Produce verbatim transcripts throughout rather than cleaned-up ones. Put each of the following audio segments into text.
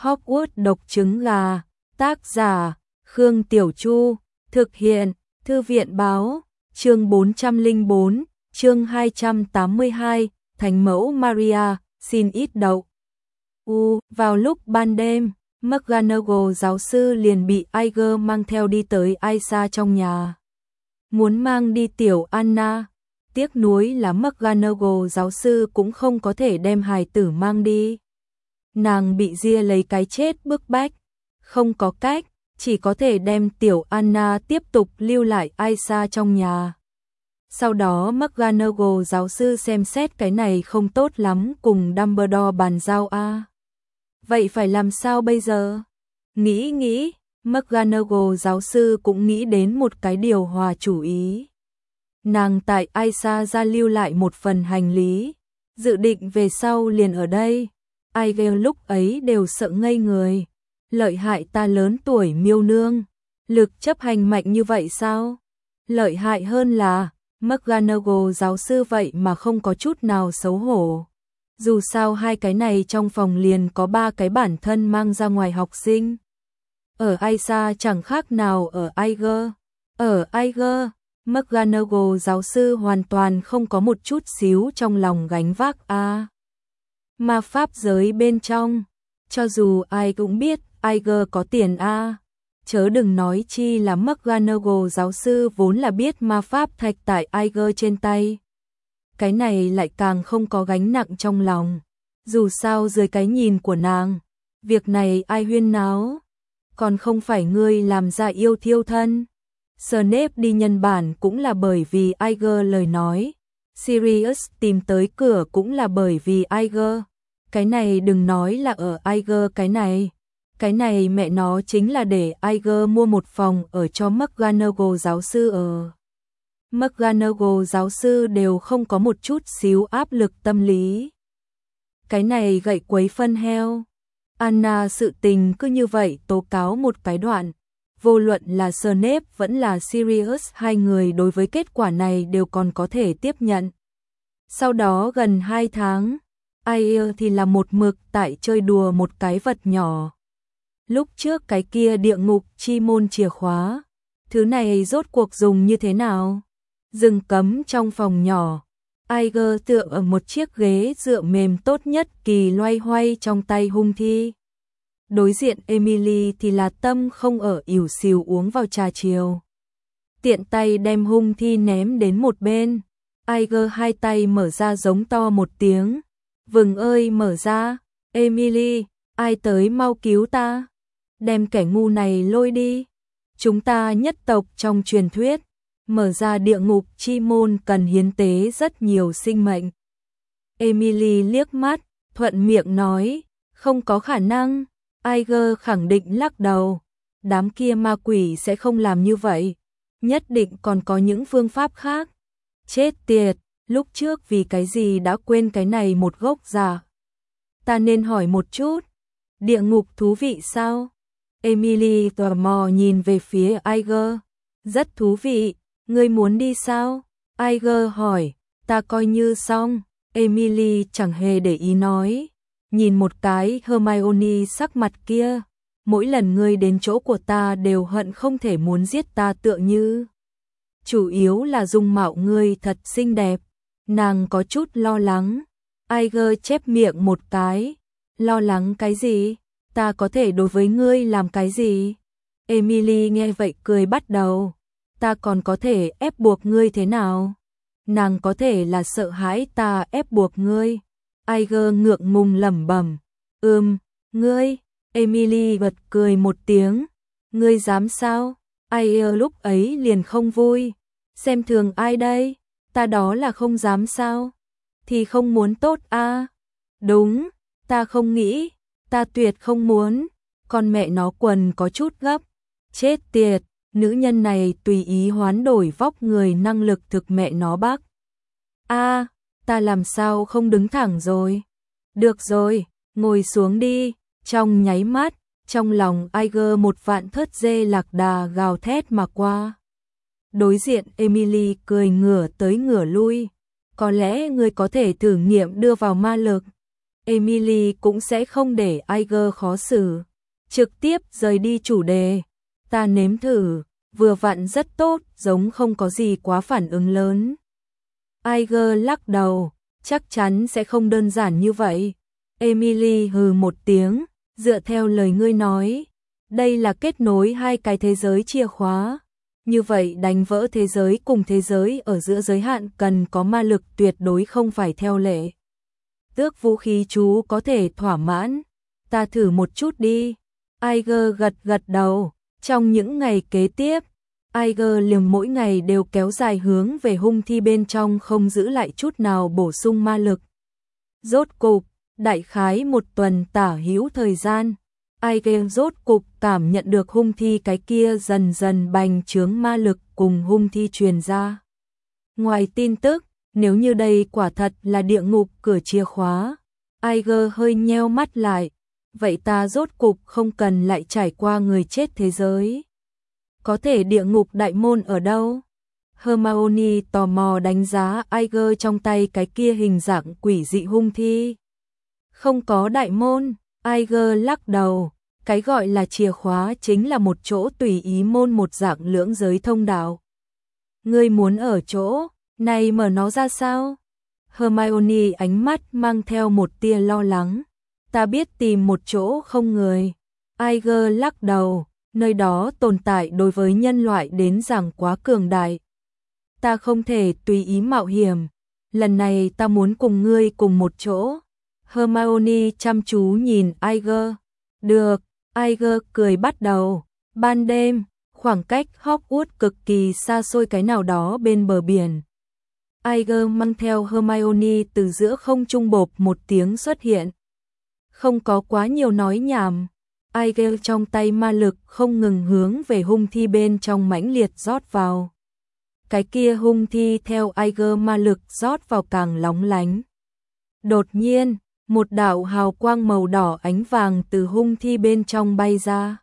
Hogwarts độc trứng gà, tác giả, Khương Tiểu Chu, thực hiện, Thư viện báo, chương bốn trăm lẻ bốn, chương hai trăm tám mươi hai, Thánh mẫu Maria, xin ít đậu. U, vào lúc ban đêm, McGonagall giáo sư liền bị Iger mang theo đi tới Aisa trong nhà. Muốn mang đi tiểu Anna, tiếc nuối là McGonagall giáo sư cũng không có thể đem hài tử mang đi. Nàng bị ria lấy cái chết bức bách, không có cách, chỉ có thể đem tiểu Anna tiếp tục lưu lại Aisa trong nhà. Sau đó McGonagall giáo sư xem xét cái này không tốt lắm cùng Dumbledore bàn giao a. Vậy phải làm sao bây giờ? Nghĩ nghĩ, McGonagall giáo sư cũng nghĩ đến một cái điều hòa chủ ý. Nàng tại Aisa ra lưu lại một phần hành lý, dự định về sau liền ở đây. Iger lúc ấy đều sợ ngây người. Lợi hại ta lớn tuổi miêu nương, lực chấp hành mạnh như vậy sao? Lợi hại hơn là, McGonagall giáo sư vậy mà không có chút nào xấu hổ. Dù sao hai cái này trong phòng liền có ba cái bản thân mang ra ngoài học sinh. Ở Aisa chẳng khác nào ở Iger. Ở Iger, McGonagall giáo sư hoàn toàn không có một chút xíu trong lòng gánh vác a. À, ma pháp giới bên trong, cho dù ai cũng biết Iger có tiền a. À, chớ đừng nói chi là McGonagall giáo sư vốn là biết ma pháp thạch tại Iger trên tay. Cái này lại càng không có gánh nặng trong lòng. Dù sao dưới cái nhìn của nàng, việc này ai huyên náo, còn không phải ngươi làm ra yêu thiêu thân. Snape đi nhân bản cũng là bởi vì Iger lời nói. Sirius tìm tới cửa cũng là bởi vì Iger. Cái này đừng nói là ở Iger cái này. Cái này mẹ nó chính là để Iger mua một phòng ở cho McGonagall giáo sư ở. McGonagall giáo sư đều không có một chút xíu áp lực tâm lý. Cái này gậy quấy phân heo. Anna sự tình cứ như vậy tố cáo một cái đoạn. Vô luận là Snape vẫn là Sirius, hai người đối với kết quả này đều còn có thể tiếp nhận. Sau đó gần hai tháng, Iger thì là một mực tại chơi đùa một cái vật nhỏ. Lúc trước cái kia địa ngục chi môn chìa khóa, thứ này rốt cuộc dùng như thế nào? Dừng cấm trong phòng nhỏ, Iger tựa ở một chiếc ghế dựa mềm tốt nhất kỳ loay hoay trong tay hung thi. Đối diện Emily thì là tâm không ở ỉu xìu uống vào trà chiều. Tiện tay đem hung thi ném đến một bên. Iger hai tay mở ra giống to một tiếng. Vừng ơi mở ra, Emily, ai tới mau cứu ta. Đem kẻ ngu này lôi đi. Chúng ta nhất tộc trong truyền thuyết. Mở ra địa ngục chi môn cần hiến tế rất nhiều sinh mệnh. Emily liếc mắt, thuận miệng nói, không có khả năng. Iger khẳng định lắc đầu, đám kia ma quỷ sẽ không làm như vậy, nhất định còn có những phương pháp khác. Chết tiệt, lúc trước vì cái gì đã quên cái này một gốc giả. Ta nên hỏi một chút, địa ngục thú vị sao? Emily tò mò nhìn về phía Iger, rất thú vị, ngươi muốn đi sao? Iger hỏi, ta coi như xong. Emily chẳng hề để ý nói. Nhìn một cái Hermione sắc mặt kia, mỗi lần ngươi đến chỗ của ta đều hận không thể muốn giết ta tựa như. Chủ yếu là dung mạo ngươi thật xinh đẹp, nàng có chút lo lắng. Iger chép miệng một cái, lo lắng cái gì? Ta có thể đối với ngươi làm cái gì? Emily nghe vậy cười bắt đầu, ta còn có thể ép buộc ngươi thế nào? Nàng có thể là sợ hãi ta ép buộc ngươi. Iger ngượng ngùng lẩm bẩm, ừm, ngươi, Emily bật cười một tiếng, ngươi dám sao? Iger lúc ấy liền không vui, xem thường ai đây, ta đó là không dám sao? Thì không muốn tốt a? À? Đúng, ta không nghĩ, ta tuyệt không muốn, con mẹ nó quần có chút gấp, chết tiệt, nữ nhân này tùy ý hoán đổi vóc người năng lực thực mẹ nó bác. A, à, ta làm sao không đứng thẳng rồi? Được rồi, ngồi xuống đi. Trong nháy mắt, trong lòng Iger một vạn thớt dê lạc đà gào thét mà qua. Đối diện Emily cười ngửa tới ngửa lui. Có lẽ ngươi có thể thử nghiệm đưa vào ma lực. Emily cũng sẽ không để Iger khó xử. Trực tiếp rời đi chủ đề. Ta nếm thử, vừa vặn rất tốt, giống không có gì quá phản ứng lớn. Iger lắc đầu, chắc chắn sẽ không đơn giản như vậy. Emily hừ một tiếng, dựa theo lời ngươi nói, đây là kết nối hai cái thế giới chìa khóa. Như vậy đánh vỡ thế giới cùng thế giới ở giữa giới hạn cần có ma lực tuyệt đối không phải theo lệ. Tước vũ khí chú có thể thỏa mãn, ta thử một chút đi. Iger gật gật đầu, trong những ngày kế tiếp, Iger liềm mỗi ngày đều kéo dài hướng về hung thi bên trong không giữ lại chút nào bổ sung ma lực. Rốt cục, đại khái một tuần tả hữu thời gian, Iger rốt cục cảm nhận được hung thi cái kia dần dần bành trướng ma lực cùng hung thi truyền ra. Ngoài tin tức, nếu như đây quả thật là địa ngục cửa chìa khóa, Iger hơi nheo mắt lại, vậy ta rốt cục không cần lại trải qua người chết thế giới. Có thể địa ngục đại môn ở đâu? Hermione tò mò đánh giá Iger trong tay cái kia hình dạng quỷ dị hung thi. Không có đại môn, Iger lắc đầu, cái gọi là chìa khóa chính là một chỗ tùy ý môn một dạng lưỡng giới thông đạo. Ngươi muốn ở chỗ này mở nó ra sao? Hermione ánh mắt mang theo một tia lo lắng. Ta biết tìm một chỗ không người. Iger lắc đầu, nơi đó tồn tại đối với nhân loại đến rằng quá cường đại. Ta không thể tùy ý mạo hiểm, lần này ta muốn cùng ngươi cùng một chỗ. Hermione chăm chú nhìn Iger. Được, Iger cười bắt đầu. Ban đêm, khoảng cách Hogwarts cực kỳ xa xôi cái nào đó bên bờ biển. Iger mang theo Hermione từ giữa không trung bộp một tiếng xuất hiện. Không có quá nhiều nói nhảm. Iger trong tay ma lực không ngừng hướng về hung thi bên trong mãnh liệt rót vào. Cái kia hung thi theo Iger ma lực rót vào càng lóng lánh. Đột nhiên, một đạo hào quang màu đỏ ánh vàng từ hung thi bên trong bay ra.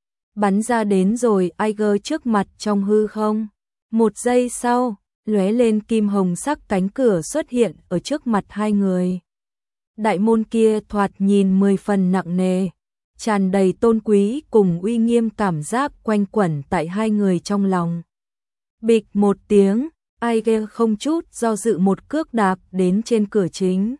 Bắn ra đến rồi Iger trước mặt trong hư không. Một giây sau, lóe lên kim hồng sắc cánh cửa xuất hiện ở trước mặt hai người. Đại môn kia thoạt nhìn mười phần nặng nề, tràn đầy tôn quý cùng uy nghiêm cảm giác quanh quẩn tại hai người trong lòng. Bịch một tiếng, Iger không chút do dự một cước đạp đến trên cửa chính.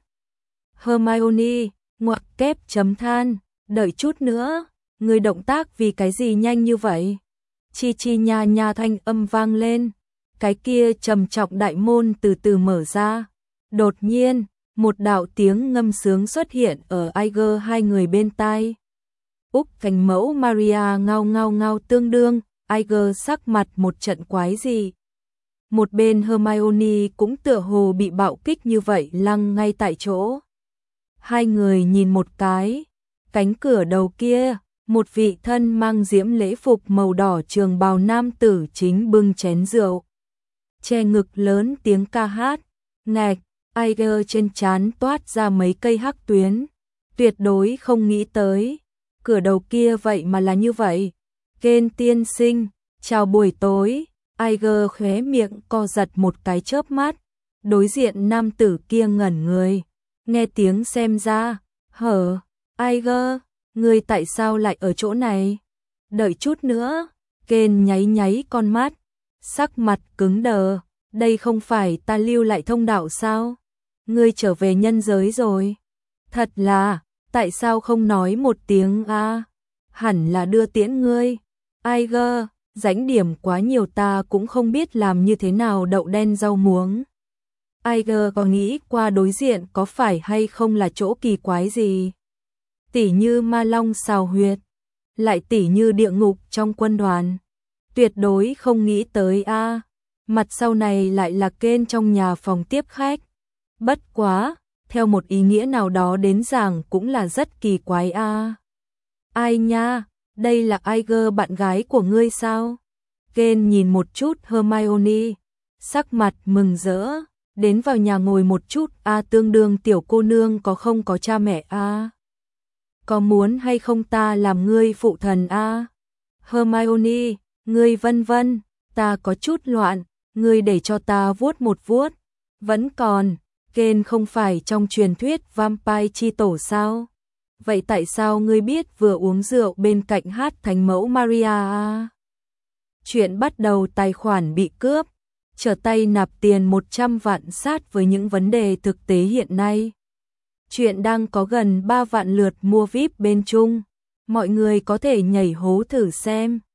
Hermione, ngoặc kép chấm than, đợi chút nữa, người động tác vì cái gì nhanh như vậy? Chi chi nha nha thanh âm vang lên, cái kia trầm trọng đại môn từ từ mở ra. Đột nhiên, một đạo tiếng ngâm sướng xuất hiện ở Iger hai người bên tai. Úc cánh mẫu Maria ngao ngao ngao tương đương, Iger sắc mặt một trận quái gì. Một bên Hermione cũng tựa hồ bị bạo kích như vậy lăng ngay tại chỗ. Hai người nhìn một cái, cánh cửa đầu kia, một vị thân mang diễm lễ phục màu đỏ trường bào nam tử chính bưng chén rượu. Che ngực lớn tiếng ca hát, ngạch, Iger trên trán toát ra mấy cây hắc tuyến. Tuyệt đối không nghĩ tới, cửa đầu kia vậy mà là như vậy. Kên tiên sinh, chào buổi tối. Iger khóe miệng co giật một cái chớp mắt. Đối diện nam tử kia ngẩn người, nghe tiếng xem ra, hở, Iger, ngươi tại sao lại ở chỗ này? Đợi chút nữa, Kên nháy nháy con mắt, sắc mặt cứng đờ, đây không phải ta lưu lại thông đạo sao? Ngươi trở về nhân giới rồi. Thật là, tại sao không nói một tiếng a? À? Hẳn là đưa tiễn ngươi. Iger, rãnh điểm quá nhiều ta cũng không biết làm như thế nào đậu đen rau muống. Iger có nghĩ qua đối diện có phải hay không là chỗ kỳ quái gì? Tỉ như ma long xào huyệt, lại tỉ như địa ngục trong quân đoàn. Tuyệt đối không nghĩ tới a. À. Mặt sau này lại là Kên trong nhà phòng tiếp khách. Bất quá, theo một ý nghĩa nào đó đến rằng cũng là rất kỳ quái a. À. Ai nha, đây là Iger bạn gái của ngươi sao? Kên nhìn một chút Hermione, sắc mặt mừng rỡ, đến vào nhà ngồi một chút a à, tương đương tiểu cô nương có không có cha mẹ a? À? Có muốn hay không ta làm ngươi phụ thần a? À? Hermione, ngươi vân vân, ta có chút loạn, ngươi để cho ta vuốt một vuốt. Vẫn còn, Kane không phải trong truyền thuyết Vampire chi tổ sao? Vậy tại sao ngươi biết vừa uống rượu bên cạnh hát thánh mẫu Maria à? Chuyện bắt đầu tài khoản bị cướp, trở tay nạp tiền một trăm vạn sát với những vấn đề thực tế hiện nay. Chuyện đang có gần ba vạn lượt mua vi ai pi bên Trung. Mọi người có thể nhảy hố thử xem.